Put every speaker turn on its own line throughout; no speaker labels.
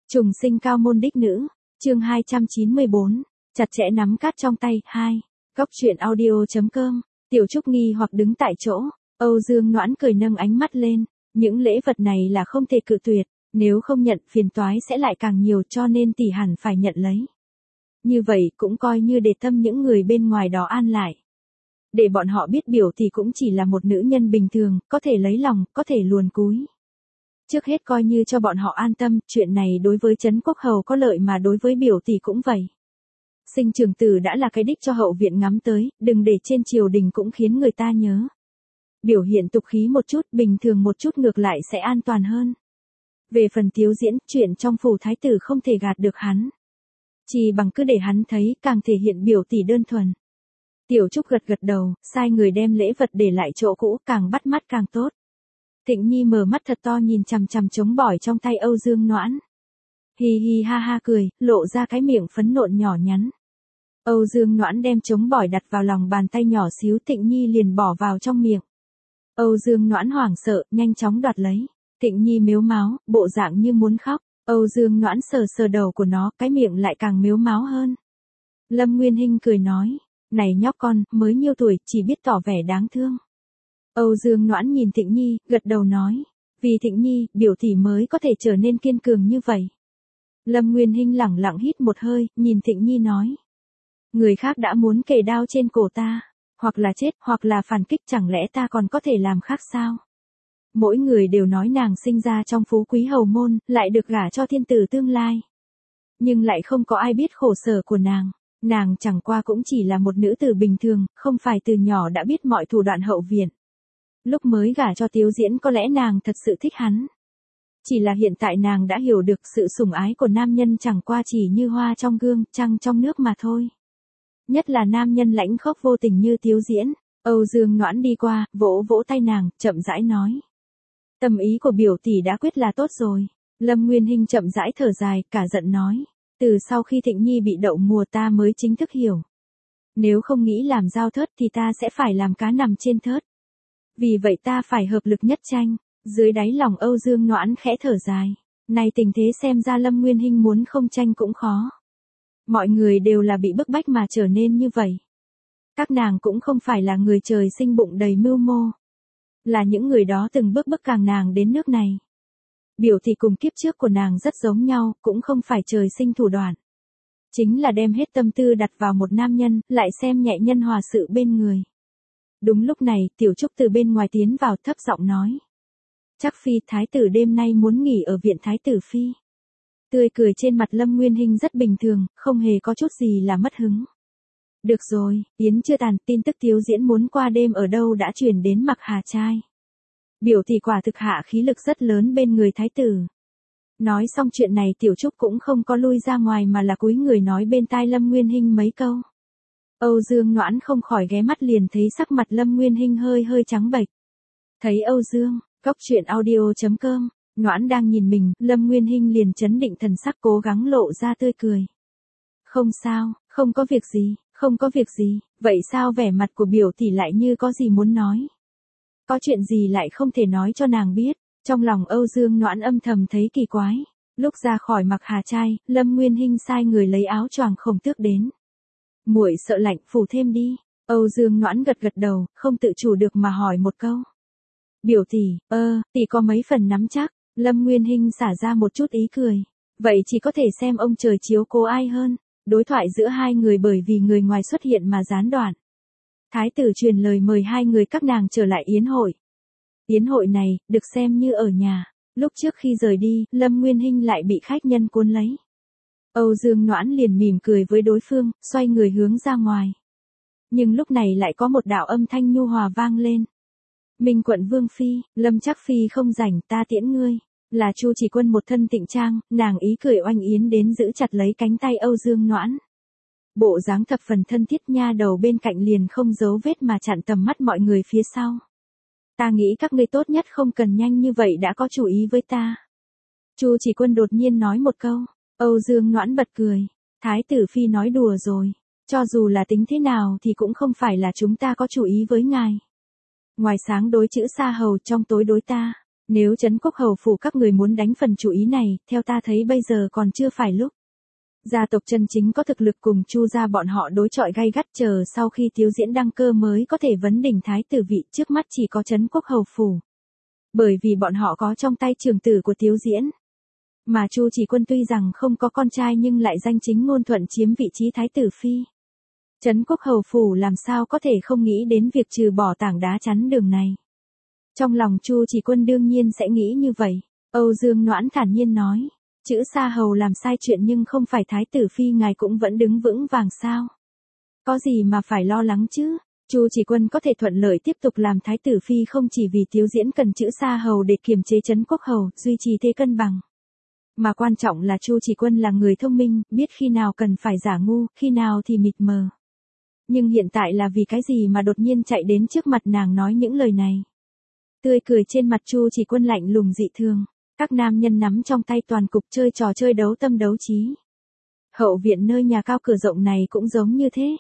Trùng sinh cao môn đích nữ, chương 294, chặt chẽ nắm cát trong tay, 2. Góc truyện audio.com, Tiểu Trúc nghi hoặc đứng tại chỗ, Âu Dương Noãn cười nâng ánh mắt lên, những lễ vật này là không thể cự tuyệt, nếu không nhận phiền toái sẽ lại càng nhiều cho nên tỷ hẳn phải nhận lấy. Như vậy cũng coi như để tâm những người bên ngoài đó an lại. Để bọn họ biết biểu tỷ cũng chỉ là một nữ nhân bình thường, có thể lấy lòng, có thể luồn cúi. Trước hết coi như cho bọn họ an tâm, chuyện này đối với Trấn Quốc Hầu có lợi mà đối với biểu tỷ cũng vậy. Sinh trường tử đã là cái đích cho hậu viện ngắm tới, đừng để trên triều đình cũng khiến người ta nhớ. Biểu hiện tục khí một chút, bình thường một chút ngược lại sẽ an toàn hơn. Về phần Tiếu Diễn, chuyện trong phủ thái tử không thể gạt được hắn. Chỉ bằng cứ để hắn thấy, càng thể hiện biểu tỷ đơn thuần. Tiểu Trúc gật gật đầu, sai người đem lễ vật để lại chỗ cũ, càng bắt mắt càng tốt. Thịnh Nhi mở mắt thật to nhìn chằm chằm trống bỏi trong tay Âu Dương Noãn. Hi hi ha ha cười, lộ ra cái miệng phấn nộn nhỏ nhắn. Âu Dương Noãn đem trống bỏi đặt vào lòng bàn tay nhỏ xíu, Thịnh Nhi liền bỏ vào trong miệng. Âu Dương Noãn hoảng sợ, nhanh chóng đoạt lấy. Thịnh Nhi mếu máo, bộ dạng như muốn khóc. Âu Dương Noãn sờ sờ đầu của nó, cái miệng lại càng mếu máo hơn. Lâm Nguyên Hinh cười nói, này nhóc con, mới nhiêu tuổi, chỉ biết tỏ vẻ đáng thương. Âu Dương Noãn nhìn Thịnh Nhi, gật đầu nói, vì Thịnh Nhi, biểu tỷ mới có thể trở nên kiên cường như vậy. Lâm Nguyên Hinh lẳng lặng hít một hơi, nhìn Thịnh Nhi nói. Người khác đã muốn kề đao trên cổ ta, hoặc là chết, hoặc là phản kích, chẳng lẽ ta còn có thể làm khác sao? Mỗi người đều nói nàng sinh ra trong phú quý hầu môn, lại được gả cho thiên tử tương lai. Nhưng lại không có ai biết khổ sở của nàng. Nàng chẳng qua cũng chỉ là một nữ tử bình thường, không phải từ nhỏ đã biết mọi thủ đoạn hậu viện. Lúc mới gả cho Tiếu Diễn có lẽ nàng thật sự thích hắn. Chỉ là hiện tại nàng đã hiểu được sự sủng ái của nam nhân chẳng qua chỉ như hoa trong gương, trăng trong nước mà thôi. Nhất là nam nhân lãnh khốc vô tình như Tiếu Diễn. Âu Dương Noãn đi qua, vỗ vỗ tay nàng, chậm rãi nói. Tâm ý của biểu tỷ đã quyết là tốt rồi. Lâm Nguyên Hinh chậm rãi thở dài, cả giận nói. Từ sau khi Thịnh Nhi bị đậu mùa ta mới chính thức hiểu. Nếu không nghĩ làm giao thớt thì ta sẽ phải làm cá nằm trên thớt. Vì vậy ta phải hợp lực nhất tranh. Dưới đáy lòng Âu Dương Noãn khẽ thở dài. Này tình thế xem ra Lâm Nguyên Hinh muốn không tranh cũng khó. Mọi người đều là bị bức bách mà trở nên như vậy. Các nàng cũng không phải là người trời sinh bụng đầy mưu mô. Là những người đó từng bước bức càng nàng đến nước này. Biểu thị cùng kiếp trước của nàng rất giống nhau, cũng không phải trời sinh thủ đoạn. Chính là đem hết tâm tư đặt vào một nam nhân, lại xem nhẹ nhân hòa sự bên người. Đúng lúc này, Tiểu Trúc từ bên ngoài tiến vào thấp giọng nói. Chắc phi thái tử đêm nay muốn nghỉ ở viện thái tử phi. Tươi cười trên mặt Lâm Nguyên Hinh rất bình thường, không hề có chút gì là mất hứng. Được rồi, yến chưa tàn, tin tức Tiếu Diễn muốn qua đêm ở đâu đã truyền đến Mặc Hà trai. Biểu tỷ quả thực hạ khí lực rất lớn bên người thái tử. Nói xong chuyện này Tiểu Trúc cũng không có lui ra ngoài mà là cúi người nói bên tai Lâm Nguyên Hinh mấy câu. Âu Dương Noãn không khỏi ghé mắt liền thấy sắc mặt Lâm Nguyên Hinh hơi hơi trắng bệch. Thấy Âu Dương, góc truyện audio.com, Noãn đang nhìn mình, Lâm Nguyên Hinh liền chấn định thần sắc cố gắng lộ ra tươi cười. Không sao, không có việc gì, không có việc gì, vậy sao vẻ mặt của biểu tỷ lại như có gì muốn nói? Có chuyện gì lại không thể nói cho nàng biết? Trong lòng Âu Dương Noãn âm thầm thấy kỳ quái. Lúc ra khỏi Mặc Hà trai, Lâm Nguyên Hinh sai người lấy áo choàng Khổng Tước đến. Muội sợ lạnh, phủ thêm đi. Âu Dương Noãn gật gật đầu, không tự chủ được mà hỏi một câu. Biểu tỷ, tỷ có mấy phần nắm chắc. Lâm Nguyên Hinh xả ra một chút ý cười. Vậy chỉ có thể xem ông trời chiếu cố ai hơn. Đối thoại giữa hai người bởi vì người ngoài xuất hiện mà gián đoạn. Thái tử truyền lời mời hai người các nàng trở lại yến hội. Yến hội này, được xem như ở nhà. Lúc trước khi rời đi, Lâm Nguyên Hinh lại bị khách nhân cuốn lấy. Âu Dương Noãn liền mỉm cười với đối phương, xoay người hướng ra ngoài. Nhưng lúc này lại có một đạo âm thanh nhu hòa vang lên. Minh quận Vương Phi, Lâm Trác Phi không rảnh, ta tiễn ngươi. Là Chu Chỉ Quân một thân tịnh trang, nàng ý cười oanh yến đến giữ chặt lấy cánh tay Âu Dương Noãn. Bộ dáng thập phần thân thiết, nha đầu bên cạnh liền không giấu vết mà chặn tầm mắt mọi người phía sau. Ta nghĩ các ngươi tốt nhất không cần nhanh như vậy đã có chủ ý với ta. Chu Chỉ Quân đột nhiên nói một câu, Âu Dương Noãn bật cười. Thái tử phi nói đùa rồi, cho dù là tính thế nào thì cũng không phải là chúng ta có chủ ý với ngài. Ngoài sáng đối chữ Sa Hầu, trong tối đối ta. Nếu Trấn Quốc hầu phủ các người muốn đánh phần chủ ý này, theo ta thấy bây giờ còn chưa phải lúc. Gia tộc chân chính có thực lực cùng Chu gia bọn họ đối chọi gay gắt, chờ sau khi Tiếu Diễn đăng cơ mới có thể vấn đỉnh thái tử vị, trước mắt chỉ có Trấn Quốc hầu phủ. Bởi vì bọn họ có trong tay trưởng tử của Tiếu Diễn. Mà Chu Chỉ Quân tuy rằng không có con trai nhưng lại danh chính ngôn thuận chiếm vị trí thái tử phi. Trấn Quốc hầu phủ làm sao có thể không nghĩ đến việc trừ bỏ tảng đá chắn đường này. Trong lòng Chu Chỉ Quân đương nhiên sẽ nghĩ như vậy. Âu Dương Noãn thản nhiên nói, chữ Sa hầu làm sai chuyện nhưng không phải thái tử phi ngài cũng vẫn đứng vững vàng sao? Có gì mà phải lo lắng chứ? Chu Chỉ Quân có thể thuận lợi tiếp tục làm thái tử phi không chỉ vì Tiếu Diễn cần chữ Sa hầu để kiềm chế Trấn Quốc hầu, duy trì thế cân bằng. Mà quan trọng là Chu Chỉ Quân là người thông minh, biết khi nào cần phải giả ngu, khi nào thì mịt mờ. Nhưng hiện tại là vì cái gì mà đột nhiên chạy đến trước mặt nàng nói những lời này? Tươi cười trên mặt Chu Chỉ Quân lạnh lùng dị thường. Các nam nhân nắm trong tay toàn cục chơi trò chơi đấu tâm đấu trí. Hậu viện nơi nhà cao cửa rộng này cũng giống như thế.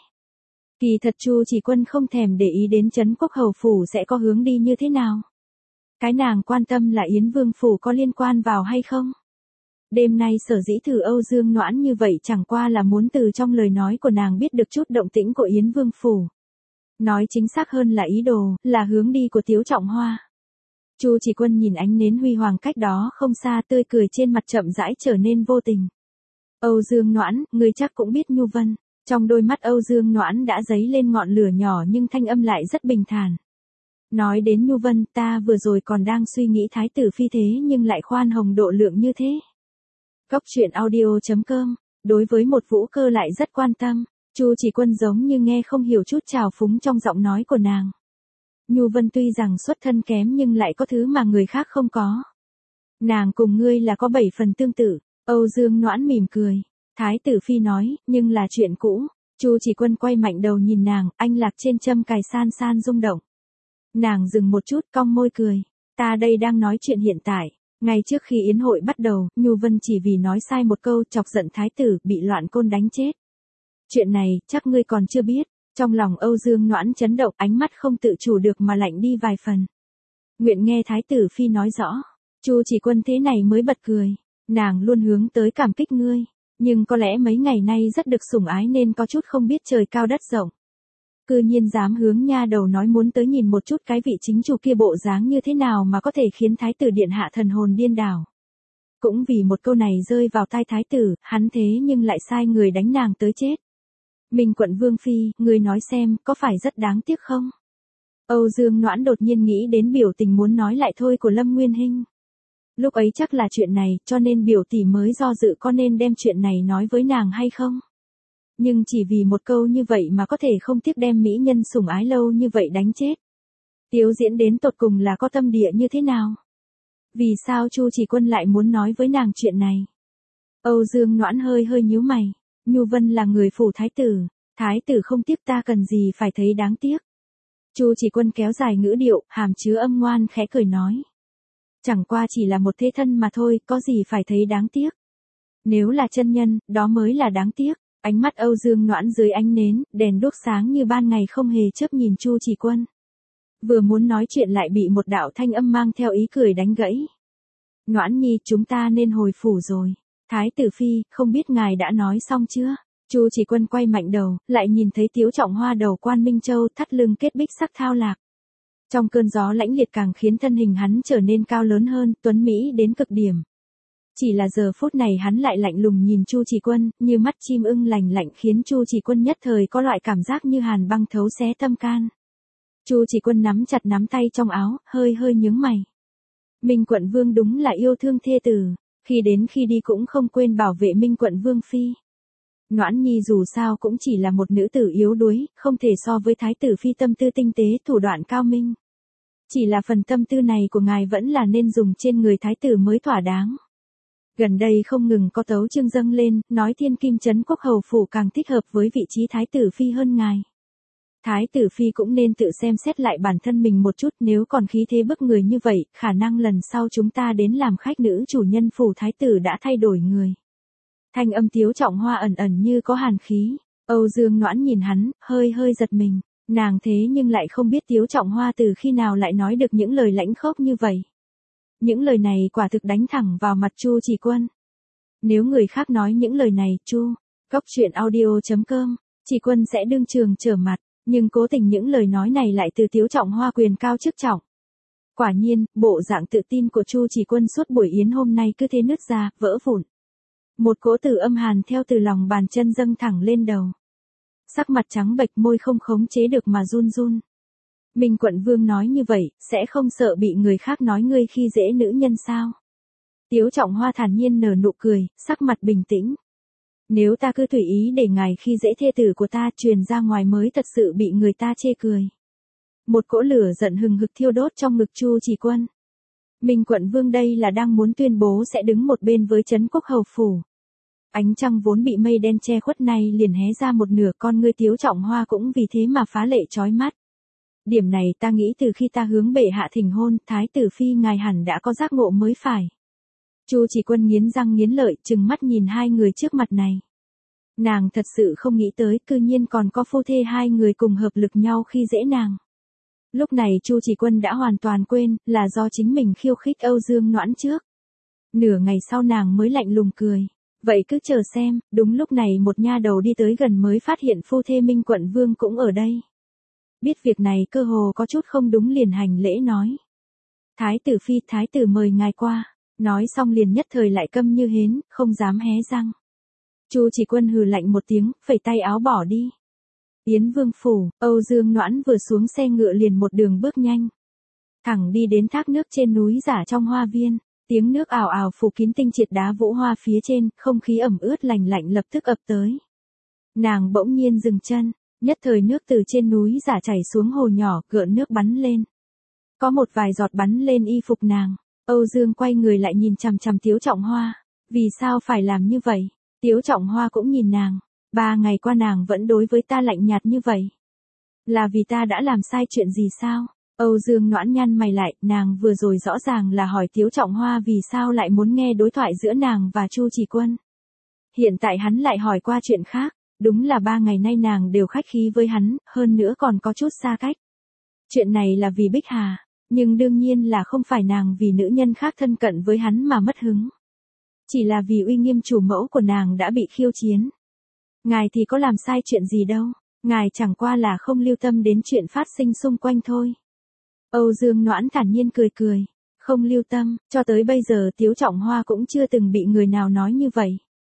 Kỳ thật Chu Chỉ Quân không thèm để ý đến Trấn Quốc hầu phủ sẽ có hướng đi như thế nào. Cái nàng quan tâm là Yến Vương phủ có liên quan vào hay không. Đêm nay sở dĩ thử Âu Dương Noãn như vậy chẳng qua là muốn từ trong lời nói của nàng biết được chút động tĩnh của Yến Vương phủ. Nói chính xác hơn là ý đồ, là hướng đi của Tiếu Trọng Hoa. Chu Chỉ Quân nhìn ánh nến huy hoàng cách đó không xa, tươi cười trên mặt chậm rãi trở nên vô tình. Âu Dương Noãn, ngươi chắc cũng biết Nhu Vân. Trong đôi mắt Âu Dương Noãn đã dấy lên ngọn lửa nhỏ nhưng thanh âm lại rất bình thản. Nói đến Nhu Vân, ta vừa rồi còn đang suy nghĩ thái tử phi thế nhưng lại khoan hồng độ lượng như thế. Góc truyện audio.com, đối với một vũ cơ lại rất quan tâm. Chu Chỉ Quân giống như nghe không hiểu chút trào phúng trong giọng nói của nàng. Nhu Vân tuy rằng xuất thân kém nhưng lại có thứ mà người khác không có. Nàng cùng ngươi là có 7 phần tương tự. Âu Dương Noãn mỉm cười. Thái tử phi nói, nhưng là chuyện cũ. Chu Chỉ Quân quay mạnh đầu nhìn nàng, anh lạc trên châm cài san san rung động. Nàng dừng một chút, cong môi cười. Ta đây đang nói chuyện hiện tại. Ngay trước khi yến hội bắt đầu, Nhu Vân chỉ vì nói sai một câu chọc giận thái tử bị loạn côn đánh chết. Chuyện này, chắc ngươi còn chưa biết. Trong lòng Âu Dương Noãn chấn động, ánh mắt không tự chủ được mà lạnh đi vài phần. Nguyện nghe thái tử phi nói rõ. Chu Chỉ Quân thế này mới bật cười. Nàng luôn hướng tới cảm kích ngươi. Nhưng có lẽ mấy ngày nay rất được sủng ái nên có chút không biết trời cao đất rộng. Cư nhiên dám hướng nha đầu nói muốn tới nhìn một chút cái vị chính chủ kia bộ dáng như thế nào mà có thể khiến thái tử điện hạ thần hồn điên đảo. Cũng vì một câu này rơi vào tai thái tử, hắn thế nhưng lại sai người đánh nàng tới chết. Minh Quận Vương phi, ngươi nói xem, có phải rất đáng tiếc không? Âu Dương Noãn đột nhiên nghĩ đến biểu tình muốn nói lại thôi của Lâm Nguyên Hinh. Lúc ấy chắc là chuyện này, cho nên biểu tỷ mới do dự có nên đem chuyện này nói với nàng hay không. Nhưng chỉ vì một câu như vậy mà có thể không tiếc đem mỹ nhân sủng ái lâu như vậy đánh chết. Tiếu Diễn đến tột cùng là có tâm địa như thế nào? Vì sao Chu Chỉ Quân lại muốn nói với nàng chuyện này? Âu Dương Noãn hơi hơi nhíu mày. Nhu Vân là người phủ thái tử không tiếc ta cần gì phải thấy đáng tiếc. Chu Chỉ Quân kéo dài ngữ điệu, hàm chứa âm ngoan khẽ cười nói. Chẳng qua chỉ là một thế thân mà thôi, có gì phải thấy đáng tiếc. Nếu là chân nhân, đó mới là đáng tiếc. Ánh mắt Âu Dương Noãn dưới ánh nến, đèn đuốc sáng như ban ngày không hề chớp nhìn Chu Chỉ Quân. Vừa muốn nói chuyện lại bị một đạo thanh âm mang theo ý cười đánh gãy. Noãn nhi, chúng ta nên hồi phủ rồi. Thái tử phi, không biết ngài đã nói xong chưa? Chu Chỉ Quân quay mạnh đầu, lại nhìn thấy Tiếu Trọng Hoa đầu quan Minh Châu thắt lưng kết bích sắc thao lạc. Trong cơn gió lãnh liệt càng khiến thân hình hắn trở nên cao lớn hơn, tuấn mỹ đến cực điểm. Chỉ là giờ phút này hắn lại lạnh lùng nhìn Chu Chỉ Quân, như mắt chim ưng lành lạnh khiến Chu Chỉ Quân nhất thời có loại cảm giác như hàn băng thấu xé tâm can. Chu Chỉ Quân nắm chặt nắm tay trong áo, hơi hơi nhướng mày. Minh Quận Vương đúng là yêu thương thê tử, khi đến khi đi cũng không quên bảo vệ Minh Quận Vương phi. Noãn nhi dù sao cũng chỉ là một nữ tử yếu đuối, không thể so với thái tử phi tâm tư tinh tế, thủ đoạn cao minh. Chỉ là phần tâm tư này của ngài vẫn là nên dùng trên người thái tử mới thỏa đáng. Gần đây không ngừng có tấu chương dâng lên, nói Thiên Kim Trấn Quốc hầu phủ càng thích hợp với vị trí thái tử phi hơn ngài. Thái tử phi cũng nên tự xem xét lại bản thân mình một chút, nếu còn khí thế bức người như vậy, khả năng lần sau chúng ta đến làm khách nữ chủ nhân phủ thái tử đã thay đổi người. Thanh âm Tiếu Trọng Hoa ẩn ẩn như có hàn khí. Âu Dương Noãn nhìn hắn, hơi hơi giật mình. Nàng thế nhưng lại không biết Tiếu Trọng Hoa từ khi nào lại nói được những lời lãnh khốc như vậy. Những lời này quả thực đánh thẳng vào mặt Chu Chỉ Quân. Nếu người khác nói những lời này, Cốc truyện audio.com, Chỉ Quân sẽ đương trường trở mặt, nhưng cố tình những lời nói này lại từ Tiếu Trọng Hoa quyền cao chức trọng. Quả nhiên, bộ dạng tự tin của Chu Chỉ Quân suốt buổi yến hôm nay cứ thế nứt ra, vỡ vụn. Một cỗ từ âm hàn theo từ lòng bàn chân dâng thẳng lên đầu. Sắc mặt trắng bệch, môi không khống chế được mà run run. Minh Quận Vương nói như vậy, sẽ không sợ bị người khác nói ngươi khi dễ nữ nhân sao? Tiếu Trọng Hoa thản nhiên nở nụ cười, sắc mặt bình tĩnh. Nếu ta cứ tùy ý để ngài khi dễ thê tử của ta truyền ra ngoài mới thật sự bị người ta chê cười. Một cỗ lửa giận hừng hực thiêu đốt trong ngực Chu Chỉ Quân. Minh Quận Vương đây là đang muốn tuyên bố sẽ đứng một bên với Trấn Quốc Hầu Phủ. Ánh trăng vốn bị mây đen che khuất này liền hé ra một nửa, con ngươi Tiếu Trọng Hoa cũng vì thế mà phá lệ chói mắt. Điểm này ta nghĩ từ khi ta hướng bệ hạ thỉnh hôn, Thái tử Phi ngài hẳn đã có giác ngộ mới phải. Chu Chỉ Quân nghiến răng nghiến lợi, trừng mắt nhìn hai người trước mặt này. Nàng thật sự không nghĩ tới, cư nhiên còn có phu thê hai người cùng hợp lực nhau khi dễ nàng. Lúc này Chu Chỉ Quân đã hoàn toàn quên, là do chính mình khiêu khích Âu Dương Noãn trước. Nửa ngày sau nàng mới lạnh lùng cười. Vậy cứ chờ xem, đúng lúc này một nha đầu đi tới gần mới phát hiện phu thê Minh Quận Vương cũng ở đây. Biết việc này cơ hồ có chút không đúng liền hành lễ nói. Thái tử Phi, thái tử mời ngài qua. Nói xong liền nhất thời lại câm như hến, không dám hé răng. Chu Chỉ Quân hừ lạnh một tiếng, phẩy tay áo bỏ đi. Yến Vương Phủ, Âu Dương Noãn vừa xuống xe ngựa liền một đường bước nhanh. Thẳng đi đến thác nước trên núi giả trong hoa viên. Tiếng nước ào ào phủ kín tinh triệt đá vũ hoa phía trên, không khí ẩm ướt lành lạnh lập tức ập tới. Nàng bỗng nhiên dừng chân, nhất thời nước từ trên núi giả chảy xuống hồ nhỏ, gợn nước bắn lên. Có một vài giọt bắn lên y phục nàng. Âu Dương quay người lại nhìn chằm chằm Tiếu Trọng Hoa. Vì sao phải làm như vậy? Tiếu Trọng Hoa cũng nhìn nàng. 3 ngày qua nàng vẫn đối với ta lạnh nhạt như vậy. Là vì ta đã làm sai chuyện gì sao? Âu Dương Noãn nhăn mày lại, nàng vừa rồi rõ ràng là hỏi Tiếu Trọng Hoa vì sao lại muốn nghe đối thoại giữa nàng và Chu Chỉ Quân. Hiện tại hắn lại hỏi qua chuyện khác, đúng là 3 ngày nay nàng đều khách khí với hắn, hơn nữa còn có chút xa cách. Chuyện này là vì Bích Hà, nhưng đương nhiên là không phải nàng vì nữ nhân khác thân cận với hắn mà mất hứng. Chỉ là vì uy nghiêm chủ mẫu của nàng đã bị khiêu chiến. Ngài thì có làm sai chuyện gì đâu, ngài chẳng qua là không lưu tâm đến chuyện phát sinh xung quanh thôi. Âu Dương Noãn thản nhiên cười cười, không lưu tâm, cho tới bây giờ Tiếu Trọng Hoa cũng chưa từng bị người nào nói như vậy.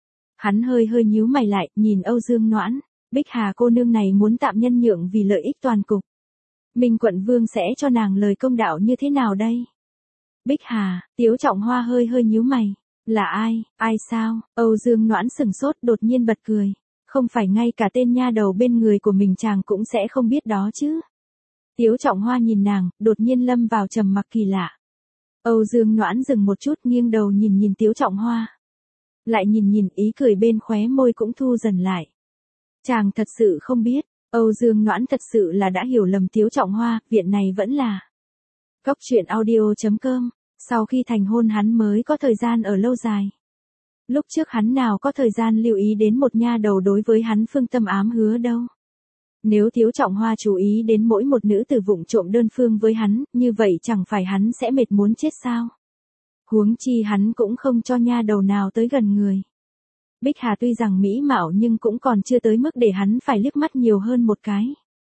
Hắn hơi nhíu mày lại, nhìn Âu Dương Noãn, Bích Hà cô nương này muốn tạm nhân nhượng vì lợi ích toàn cục. Minh Quận Vương sẽ cho nàng lời công đạo như thế nào đây? Bích Hà, Tiếu Trọng Hoa hơi nhíu mày, là ai sao? Âu Dương Noãn sừng sốt đột nhiên bật cười, không phải ngay cả tên nha đầu bên người của mình chàng cũng sẽ không biết đó chứ? Tiếu Trọng Hoa nhìn nàng, đột nhiên lâm vào trầm mặc kỳ lạ. Âu Dương Noãn dừng một chút nghiêng đầu nhìn Tiếu Trọng Hoa. Lại nhìn ý cười bên khóe môi cũng thu dần lại. Chàng thật sự không biết, Âu Dương Noãn thật sự là đã hiểu lầm Tiếu Trọng Hoa, viện này vẫn là. Cốc truyện audio.com, sau khi thành hôn hắn mới có thời gian ở lâu dài. Lúc trước hắn nào có thời gian lưu ý đến một nha đầu đối với hắn phương tâm ám hứa đâu. Nếu Tiếu Trọng Hoa chú ý đến mỗi một nữ tử vụng trộm đơn phương với hắn, như vậy chẳng phải hắn sẽ mệt muốn chết sao? Huống chi hắn cũng không cho nha đầu nào tới gần người. Bích Hà tuy rằng mỹ mạo nhưng cũng còn chưa tới mức để hắn phải liếc mắt nhiều hơn một cái.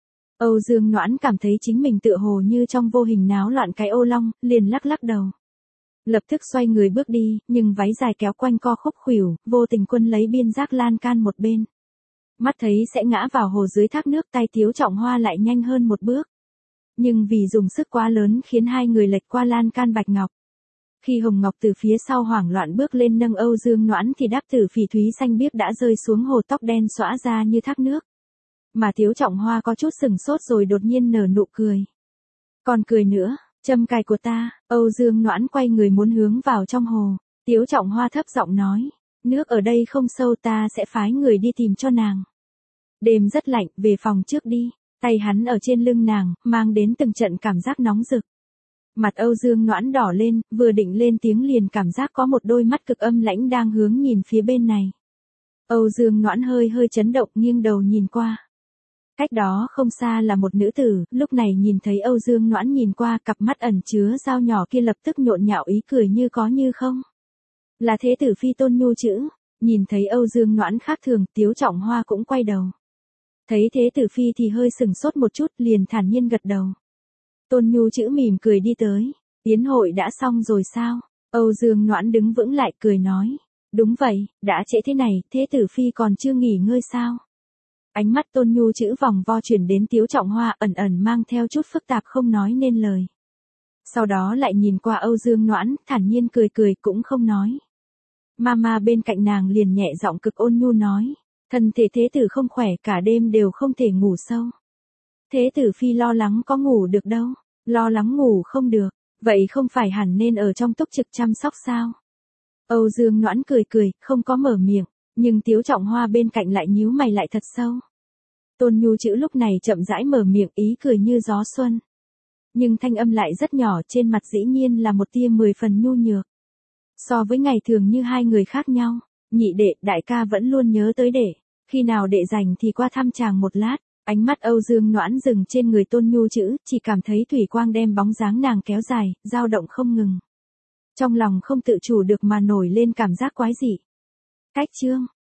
Âu Dương Noãn cảm thấy chính mình tựa hồ như trong vô hình náo loạn cái ô long, liền lắc đầu. Lập tức xoay người bước đi, nhưng váy dài kéo quanh co khúc khuỷu, vô tình quân lấy biên giác lan can một bên. Mắt thấy sẽ ngã vào hồ dưới thác nước, tay Tiếu Trọng Hoa lại nhanh hơn một bước. Nhưng vì dùng sức quá lớn khiến hai người lệch qua lan can bạch ngọc. Khi Hồng Ngọc từ phía sau hoảng loạn bước lên nâng Âu Dương Noãn thì đáp tử phỉ thúy xanh biếc đã rơi xuống hồ, tóc đen xõa ra như thác nước. Mà Tiếu Trọng Hoa có chút sừng sốt rồi đột nhiên nở nụ cười. Còn cười nữa, châm cài của ta. Âu Dương Noãn quay người muốn hướng vào trong hồ. Tiếu Trọng Hoa thấp giọng nói, nước ở đây không sâu, ta sẽ phái người đi tìm cho nàng. Đêm rất lạnh, về phòng trước đi. Tay hắn ở trên lưng nàng, mang đến từng trận cảm giác nóng rực. Mặt Âu Dương Noãn đỏ lên, vừa định lên tiếng liền cảm giác có một đôi mắt cực âm lãnh đang hướng nhìn phía bên này. Âu Dương Noãn hơi chấn động, nghiêng đầu nhìn qua. Cách đó không xa là một nữ tử, lúc này nhìn thấy Âu Dương Noãn nhìn qua, cặp mắt ẩn chứa dao nhỏ kia lập tức nhộn nhạo ý cười như có như không. Là thế tử phi Tôn Nhu chữ. Nhìn thấy Âu Dương Noãn khác thường, Tiếu Trọng Hoa cũng quay đầu. Thấy thế tử phi thì hơi sừng sốt một chút, liền thản nhiên gật đầu. Tôn Nhu chữ mỉm cười đi tới. Yến hội đã xong rồi sao? Âu Dương Noãn đứng vững lại cười nói. Đúng vậy, đã trễ thế này, thế tử phi còn chưa nghỉ ngơi sao? Ánh mắt Tôn Nhu chữ vòng vo chuyển đến Tiếu Trọng Hoa, ẩn ẩn mang theo chút phức tạp không nói nên lời. Sau đó lại nhìn qua Âu Dương Noãn, thản nhiên cười cười cũng không nói. Mama bên cạnh nàng liền nhẹ giọng cực ôn nhu nói. Thân thể thế tử không khỏe, cả đêm đều không thể ngủ sâu. Thế tử phi lo lắng có ngủ được đâu. Lo lắng ngủ không được. Vậy không phải hẳn nên ở trong túc trực chăm sóc sao? Âu Dương Noãn cười cười, không có mở miệng. Nhưng Tiếu Trọng Hoa bên cạnh lại nhíu mày lại thật sâu. Tôn Nhu chữ lúc này chậm rãi mở miệng, ý cười như gió xuân. Nhưng thanh âm lại rất nhỏ, trên mặt dĩ nhiên là một tia 10 phần nhu nhược. So với ngày thường như hai người khác nhau, nhị đệ, đại ca vẫn luôn nhớ tới đệ. Khi nào đệ rảnh thì qua thăm chàng một lát. Ánh mắt Âu Dương Noãn dừng trên người Tôn Nhu chữ, chỉ cảm thấy thủy quang đem bóng dáng nàng kéo dài, dao động không ngừng. Trong lòng không tự chủ được mà nổi lên cảm giác quái dị. Cách chương